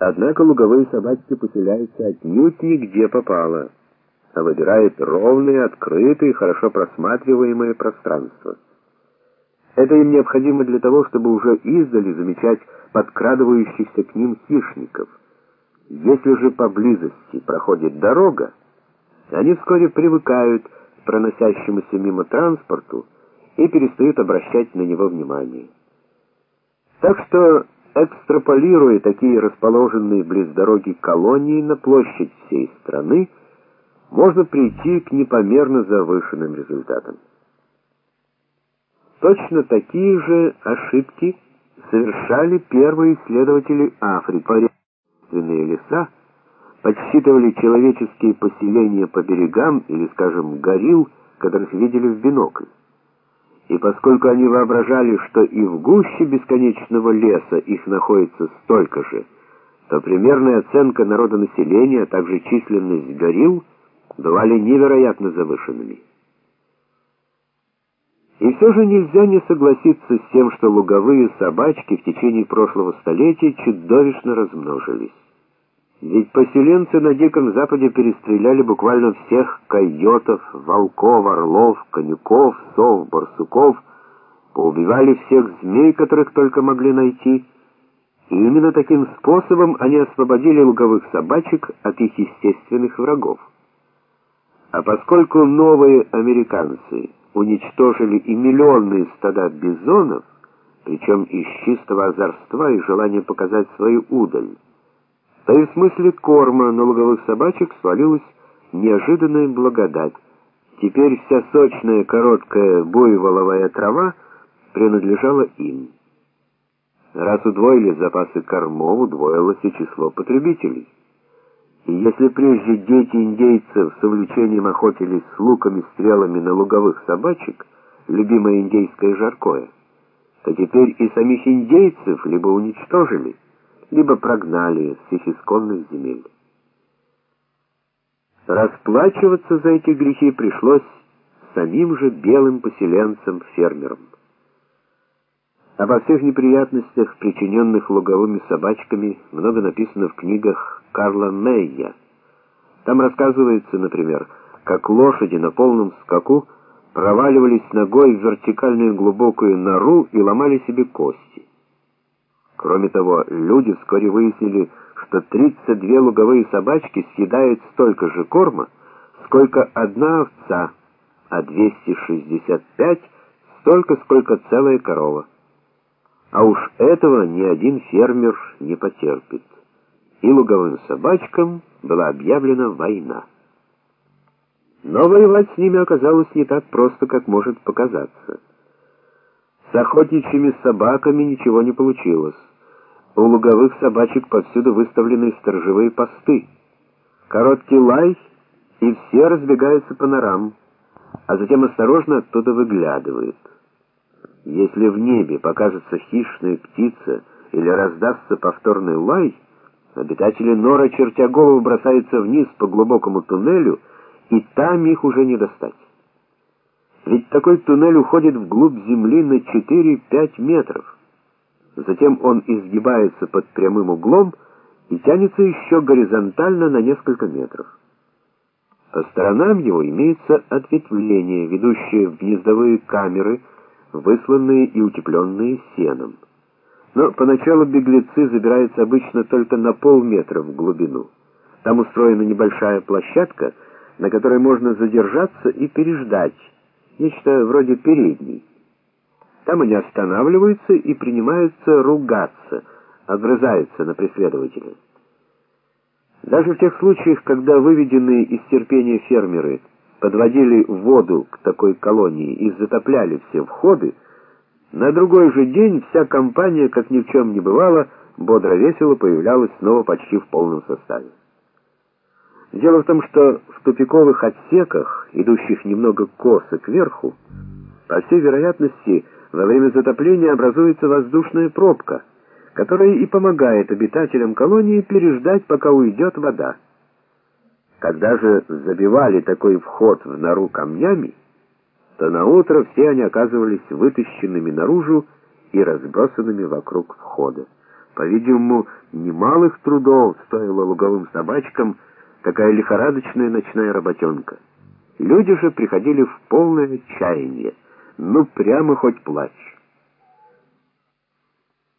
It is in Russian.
Однако луговые собачки поселяются отнюдь не где попало, а выбирают ровные, открытые, хорошо просматриваемые пространства. Это им необходимо для того, чтобы уже издали замечать подкрадывающихся к ним хищников. Если же поблизости проходит дорога, они вскоре привыкают к проносящемуся мимо транспорту и перестают обращать на него внимание. Так что, экстраполируя такие расположенные близ дороги колонии на площадь всей страны, можно прийти к непомерно завышенным результатам. Точно такие же ошибки совершали первые исследователи Африки. Порядственные леса подсчитывали человеческие поселения по берегам или, скажем, горилл, которых видели в бинокль. И поскольку они воображали, что и в гуще бесконечного леса их находится столько же, то примерная оценка народонаселения, а также численность горилл бывали невероятно завышенными. И все же нельзя не согласиться с тем, что луговые собачки в течение прошлого столетия чудовищно размножились. Ведь поселенцы на Диком Западе перестреляли буквально всех койотов, волков, орлов, конюков, сов, барсуков, поубивали всех змей, которых только могли найти, и именно таким способом они освободили луговых собачек от их естественных врагов. А поскольку новые американцы уничтожили и миллионные стада бизонов, причем из чистого озорства и желания показать свою удаль, то и в смысле корма на луговых собачек свалилась неожиданная благодать. Теперь вся сочная, короткая буйволовая трава принадлежала им. Раз удвоились запасы кормов, удвоилось и число потребителей. И если прежде дети индейцев с увлечением охотились с луками, стрелами на луговых собачек, любимое индейское жаркое, то теперь и самих индейцев либо уничтожили, либо прогнали с их исконных земель. Расплачиваться за эти грехи пришлось самим же белым поселенцам-фермерам. Обо всех неприятностях, причиненных луговыми собачками, много написано в книгах Карла Мейя. Там рассказывается, например, как лошади на полном скаку проваливались ногой в вертикальную глубокую нору и ломали себе кости. Кроме того, люди вскоре выяснили, что 32 луговые собачки съедают столько же корма, сколько одна овца, а 265 столько, сколько целая корова. А уж этого ни один фермер не потерпит. И луговым собачкам была объявлена война. Но воевать с ними оказалось не так просто, как может показаться. С охотничьими собаками ничего не получилось. У луговых собачек повсюду выставлены сторожевые посты. Короткий лай, и все разбегаются по норам, а затем осторожно оттуда выглядывают. Если в небе покажется хищная птица или раздастся повторный лай, обитатели нора, чертя голову, бросаются вниз по глубокому туннелю, и там их уже не достать. Ведь такой туннель уходит вглубь земли на 4-5 метров. Затем он изгибается под прямым углом и тянется еще горизонтально на несколько метров. По сторонам его имеются ответвления, ведущие в гнездовые камеры, высланные и утепленные сеном. Но поначалу беглецы забираются обычно только на полметра в глубину. Там устроена небольшая площадка, на которой можно задержаться и переждать, нечто вроде передней. Там они останавливаются и принимаются ругаться, огрызаются на преследователя. Даже в тех случаях, когда выведенные из терпения фермеры подводили воду к такой колонии и затопляли все входы, на другой же день вся компания, как ни в чем не бывало, бодро-весело появлялась снова почти в полном составе. Дело в том, что в тупиковых отсеках, идущих немного косо кверху, по всей вероятности, во время затопления образуется воздушная пробка, которая и помогает обитателям колонии переждать, пока уйдет вода. Когда же забивали такой вход в нору камнями, то наутро все они оказывались вытащенными наружу и разбросанными вокруг входа. По-видимому, немалых трудов стоила луговым собачкам такая лихорадочная ночная работенка. Люди же приходили в полное отчаяние, ну прямо хоть плачь.